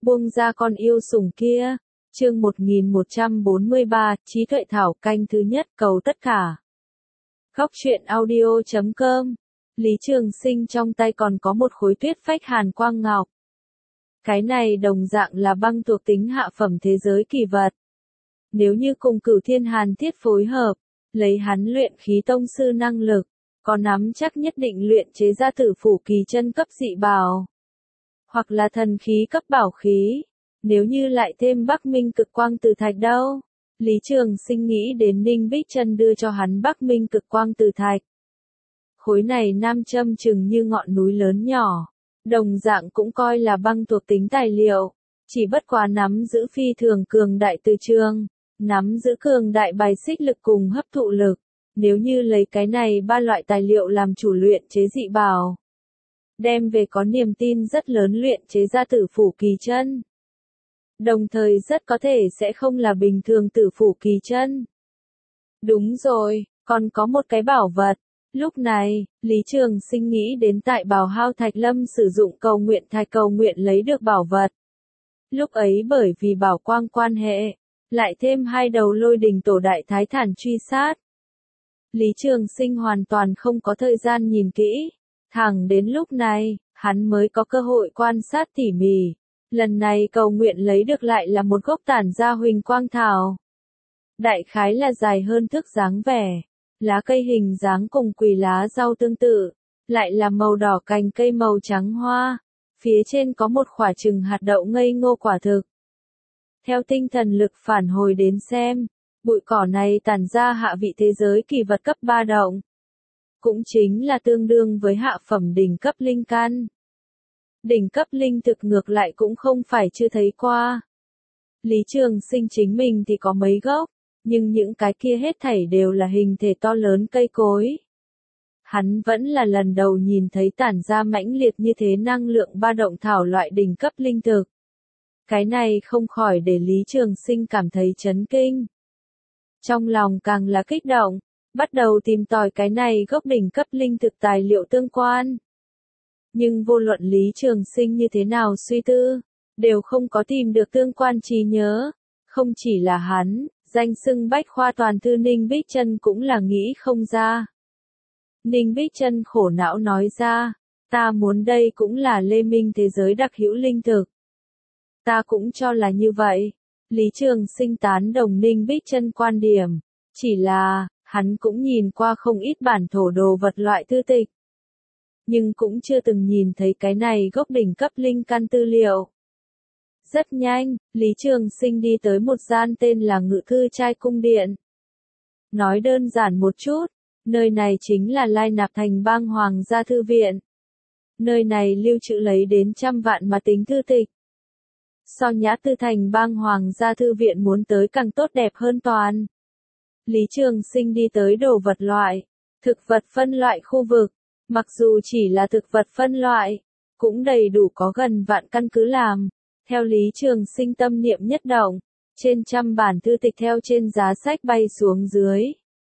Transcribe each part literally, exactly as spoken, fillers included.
Buông ra con yêu sủng kia. Chương một nghìn một trăm bốn mươi ba, trí tuệ thảo canh thứ nhất, cầu tất cả. Góc truyện audio chấm com. Lý Trường Sinh trong tay còn có một khối tuyết phách hàn quang ngọc. Cái này đồng dạng là băng thuộc tính hạ phẩm thế giới kỳ vật. Nếu như cùng Cửu Thiên Hàn Thiết phối hợp, lấy hắn luyện khí tông sư năng lực, có nắm chắc nhất định luyện chế ra Tử Phủ Kỳ chân cấp dị bảo, hoặc là thần khí cấp bảo khí. Nếu như lại thêm Bắc Minh Cực Quang Từ Thạch đâu? Lý Trường Sinh nghĩ đến Ninh Bích Chân đưa cho hắn Bắc Minh Cực Quang Từ Thạch. Khối này nam châm chừng như ngọn núi lớn nhỏ, đồng dạng cũng coi là băng thuộc tính tài liệu, chỉ bất quá nắm giữ phi thường cường đại từ trường, nắm giữ cường đại bài xích lực cùng hấp thụ lực. Nếu như lấy cái này ba loại tài liệu làm chủ luyện chế dị bảo, đem về có niềm tin rất lớn luyện chế ra Tử Phủ Kỳ chân. Đồng thời rất có thể sẽ không là bình thường Tử Phủ Kỳ chân. Đúng rồi, còn có một cái bảo vật. Lúc này, Lý Trường Sinh nghĩ đến tại Bảo Hao Thạch Lâm sử dụng cầu nguyện thạch cầu nguyện lấy được bảo vật. Lúc ấy bởi vì bảo quang quan hệ, lại thêm hai đầu lôi đình tổ đại thái thản truy sát. Lý Trường Sinh hoàn toàn không có thời gian nhìn kỹ. Thẳng đến lúc này, hắn mới có cơ hội quan sát tỉ mỉ. Lần này cầu nguyện lấy được lại là một gốc tản ra huỳnh quang thảo. Đại khái là dài hơn thước dáng vẻ. Lá cây hình dáng cùng quỳ lá rau tương tự. Lại là màu đỏ cành cây màu trắng hoa. Phía trên có một quả chừng hạt đậu ngây ngô quả thực. Theo tinh thần lực phản hồi đến xem, bụi cỏ này tản ra hạ vị thế giới kỳ vật cấp ba động. Cũng chính là tương đương với hạ phẩm đỉnh cấp linh căn. Đỉnh cấp linh thực ngược lại cũng không phải chưa thấy qua. Lý Trường Sinh chính mình thì có mấy gốc, nhưng những cái kia hết thảy đều là hình thể to lớn cây cối. Hắn vẫn là lần đầu nhìn thấy tản ra mãnh liệt như thế năng lượng ba động thảo loại đỉnh cấp linh thực. Cái này không khỏi để Lý Trường Sinh cảm thấy chấn kinh. Trong lòng càng là kích động, bắt đầu tìm tòi cái này gốc đỉnh cấp linh thực tài liệu tương quan. Nhưng vô luận Lý Trường Sinh như thế nào suy tư, đều không có tìm được tương quan trí nhớ. Không chỉ là hắn, danh xưng bách khoa toàn thư Ninh Bích Chân cũng là nghĩ không ra. Ninh Bích Chân khổ não nói ra, ta muốn đây cũng là Lê Minh thế giới đặc hữu linh thực. Ta cũng cho là như vậy. Lý Trường Sinh tán đồng Ninh Bích Chân quan điểm, chỉ là, hắn cũng nhìn qua không ít bản thổ đồ vật loại thư tịch. Nhưng cũng chưa từng nhìn thấy cái này gốc đỉnh cấp linh căn tư liệu. Rất nhanh, Lý Trường Sinh đi tới một gian tên là Ngự Thư Trai Cung Điện. Nói đơn giản một chút, nơi này chính là Lai Nạp Thành Bang Hoàng gia thư viện. Nơi này lưu trữ lấy đến trăm vạn mà tính thư tịch. So Nhã Tư Thành Bang Hoàng gia thư viện muốn tới càng tốt đẹp hơn toàn. Lý Trường Sinh đi tới đồ vật loại, thực vật phân loại khu vực. Mặc dù chỉ là thực vật phân loại, cũng đầy đủ có gần vạn căn cứ làm. Theo Lý Trường Sinh tâm niệm nhất động, trên trăm bản thư tịch theo trên giá sách bay xuống dưới.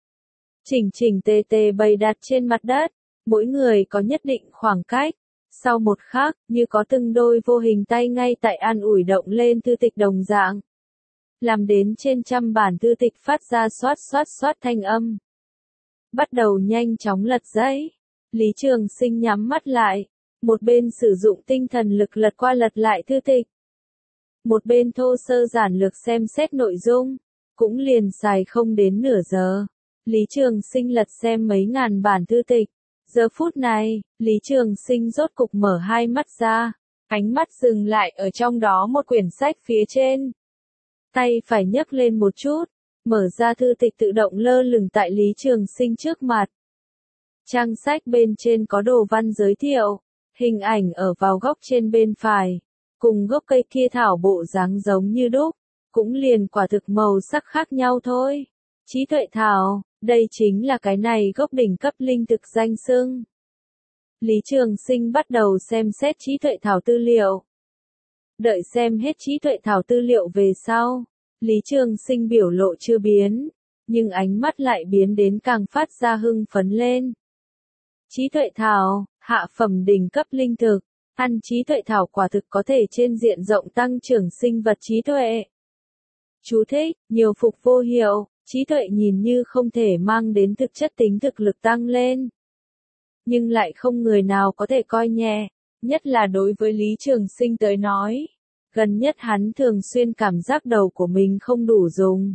Chỉnh chỉnh tề tề bày đặt trên mặt đất, mỗi người có nhất định khoảng cách. Sau một khắc, như có từng đôi vô hình tay ngay tại an ủi động lên thư tịch đồng dạng. Làm đến trên trăm bản thư tịch phát ra xoát xoát xoát thanh âm. Bắt đầu nhanh chóng lật giấy. Lý Trường Sinh nhắm mắt lại, một bên sử dụng tinh thần lực lật qua lật lại thư tịch. Một bên thô sơ giản lược xem xét nội dung, cũng liền xài không đến nửa giờ. Lý Trường Sinh lật xem mấy ngàn bản thư tịch. Giờ phút này, Lý Trường Sinh rốt cục mở hai mắt ra, ánh mắt dừng lại ở trong đó một quyển sách phía trên. Tay phải nhấc lên một chút, mở ra thư tịch tự động lơ lửng tại Lý Trường Sinh trước mặt. Trang sách bên trên có đồ văn giới thiệu, hình ảnh ở vào góc trên bên phải, cùng gốc cây kia thảo bộ dáng giống như đúc, cũng liền quả thực màu sắc khác nhau thôi. Trí tuệ thảo, đây chính là cái này gốc đỉnh cấp linh thực danh xưng. Lý Trường Sinh bắt đầu xem xét trí tuệ thảo tư liệu. Đợi xem hết trí tuệ thảo tư liệu về sau, Lý Trường Sinh biểu lộ chưa biến, nhưng ánh mắt lại biến đến càng phát ra hưng phấn lên. Trí tuệ thảo, hạ phẩm đỉnh cấp linh thực, Ăn trí tuệ thảo quả thực có thể trên diện rộng tăng trưởng sinh vật trí tuệ. Chú thích, nhiều phục vô hiệu, trí tuệ nhìn như không thể mang đến thực chất tính thực lực tăng lên. Nhưng lại không người nào có thể coi nhẹ, nhất là đối với Lý Trường Sinh tới nói. Gần nhất hắn thường xuyên cảm giác đầu của mình không đủ dùng.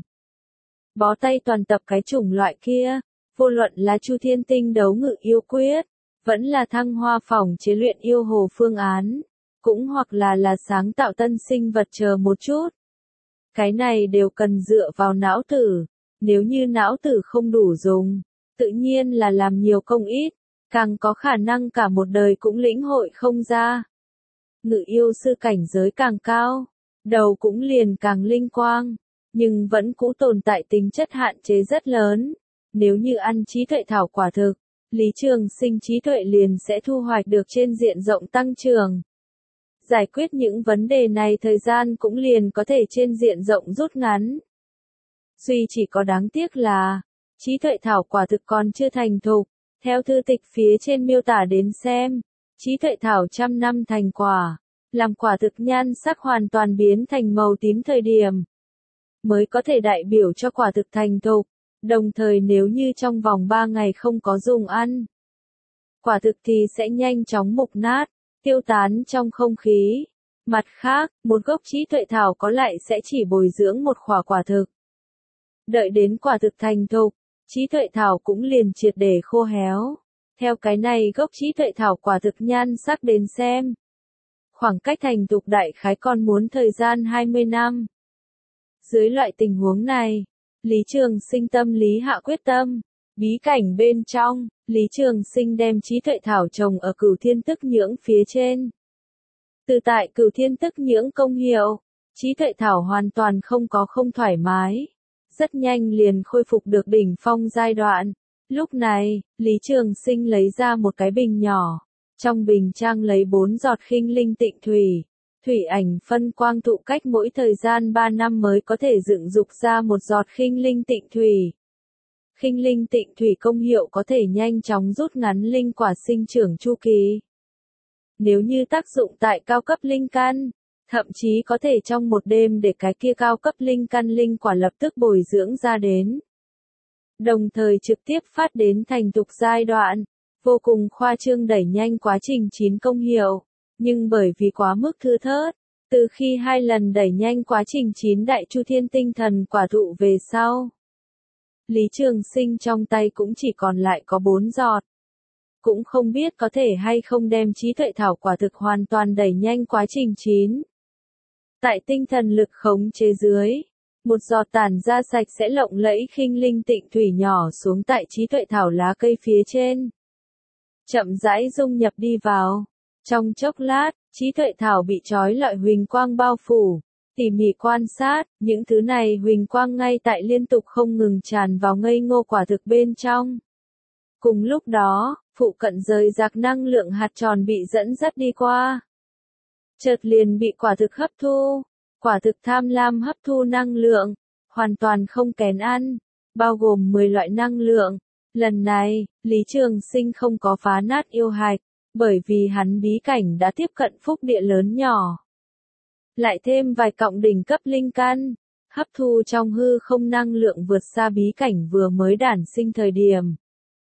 Bó tay toàn tập cái chủng loại kia, vô luận là Chu Thiên Tinh đấu ngự yêu quyết, vẫn là Thăng Hoa phòng chế luyện yêu hồ phương án, cũng hoặc là là sáng tạo tân sinh vật chờ một chút. Cái này đều cần dựa vào não tử, nếu như não tử không đủ dùng, tự nhiên là làm nhiều công ít, càng có khả năng cả một đời cũng lĩnh hội không ra. Ngự yêu sư cảnh giới càng cao, đầu cũng liền càng linh quang, nhưng vẫn cũ tồn tại tính chất hạn chế rất lớn. Nếu như ăn trí tuệ thảo quả thực, Lý Trường Sinh trí tuệ liền sẽ thu hoạch được trên diện rộng tăng trưởng. Giải quyết những vấn đề này thời gian cũng liền có thể trên diện rộng rút ngắn. Duy chỉ có đáng tiếc là, trí tuệ thảo quả thực còn chưa thành thục. Theo thư tịch phía trên miêu tả đến xem, trí tuệ thảo trăm năm thành quả, làm quả thực nhan sắc hoàn toàn biến thành màu tím thời điểm, mới có thể đại biểu cho quả thực thành thục, đồng thời nếu như trong vòng ba ngày không có dùng ăn, quả thực thì sẽ nhanh chóng mục nát, tiêu tán trong không khí. Mặt khác, một gốc trí tuệ thảo có lại sẽ chỉ bồi dưỡng một khỏa quả thực. Đợi đến quả thực thành thục, trí tuệ thảo cũng liền triệt để khô héo. Theo cái này gốc trí tuệ thảo quả thực nhan sắc đến xem, khoảng cách thành thục đại khái còn muốn thời gian hai mươi năm. Dưới loại tình huống này, Lý Trường Sinh tâm lý hạ quyết tâm, bí cảnh bên trong, Lý Trường Sinh đem trí tuệ thảo trồng ở Cửu Thiên Tức Nhưỡng phía trên. Từ tại Cửu Thiên Tức Nhưỡng công hiệu, trí tuệ thảo hoàn toàn không có không thoải mái, rất nhanh liền khôi phục được đỉnh phong giai đoạn. Lúc này, Lý Trường Sinh lấy ra một cái bình nhỏ, trong bình trang lấy bốn giọt khinh linh tịnh thủy. Thủy ảnh phân quang tụ cách mỗi thời gian ba năm mới có thể dựng dục ra một giọt khinh linh tịnh thủy. Khinh linh tịnh thủy công hiệu có thể nhanh chóng rút ngắn linh quả sinh trưởng chu kỳ. Nếu như tác dụng tại cao cấp linh căn, thậm chí có thể trong một đêm để cái kia cao cấp linh căn linh quả lập tức bồi dưỡng ra đến. Đồng thời trực tiếp phát đến thành thục giai đoạn, vô cùng khoa trương đẩy nhanh quá trình chín công hiệu. Nhưng bởi vì quá mức thưa thớt, từ khi hai lần đẩy nhanh quá trình chín đại chu thiên tinh thần quả thụ về sau, Lý Trường Sinh trong tay cũng chỉ còn lại có bốn giọt. Cũng không biết có thể hay không đem trí tuệ thảo quả thực hoàn toàn đẩy nhanh quá trình chín. Tại tinh thần lực khống chế dưới, một giọt tản ra sạch sẽ lộng lẫy khinh linh tịnh thủy nhỏ xuống tại trí tuệ thảo lá cây phía trên. Chậm rãi dung nhập đi vào. Trong chốc lát, trí tuệ thảo bị trói lọi huỳnh quang bao phủ. Tỉ mỉ quan sát, những thứ này huỳnh quang ngay tại liên tục không ngừng tràn vào ngây ngô quả thực bên trong. Cùng lúc đó, phụ cận rời rạc năng lượng hạt tròn bị dẫn dắt đi qua. Chợt liền bị quả thực hấp thu. Quả thực tham lam hấp thu năng lượng, hoàn toàn không kén ăn, bao gồm mười loại năng lượng. Lần này, Lý Trường Sinh không có phá nát yêu hạch, bởi vì hắn bí cảnh đã tiếp cận phúc địa lớn nhỏ. Lại thêm vài cọng đỉnh cấp linh căn, hấp thu trong hư không năng lượng vượt xa bí cảnh vừa mới đản sinh thời điểm.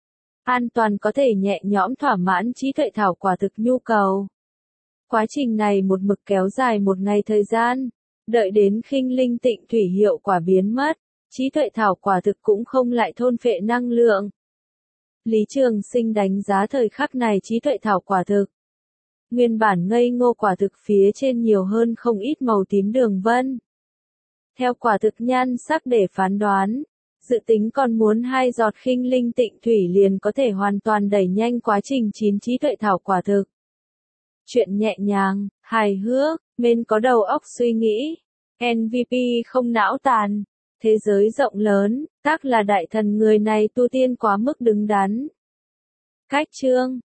An toàn có thể nhẹ nhõm thỏa mãn trí tuệ thảo quả thực nhu cầu. Quá trình này một mực kéo dài một ngày thời gian, đợi đến khinh linh tịnh thủy hiệu quả biến mất, trí tuệ thảo quả thực cũng không lại thôn phệ năng lượng. Lý Trường Sinh đánh giá thời khắc này trí tuệ thảo quả thực. Nguyên bản ngây ngô quả thực phía trên nhiều hơn không ít màu tím đường vân. Theo quả thực nhan sắc để phán đoán, dự tính còn muốn hai giọt khinh linh tịnh thủy liền có thể hoàn toàn đẩy nhanh quá trình chín trí tuệ thảo quả thực. Chuyện nhẹ nhàng, hài hước, men có đầu óc suy nghĩ. em vê pê không não tàn. Thế giới rộng lớn, tác là đại thần người này tu tiên quá mức đứng đắn. Cách chương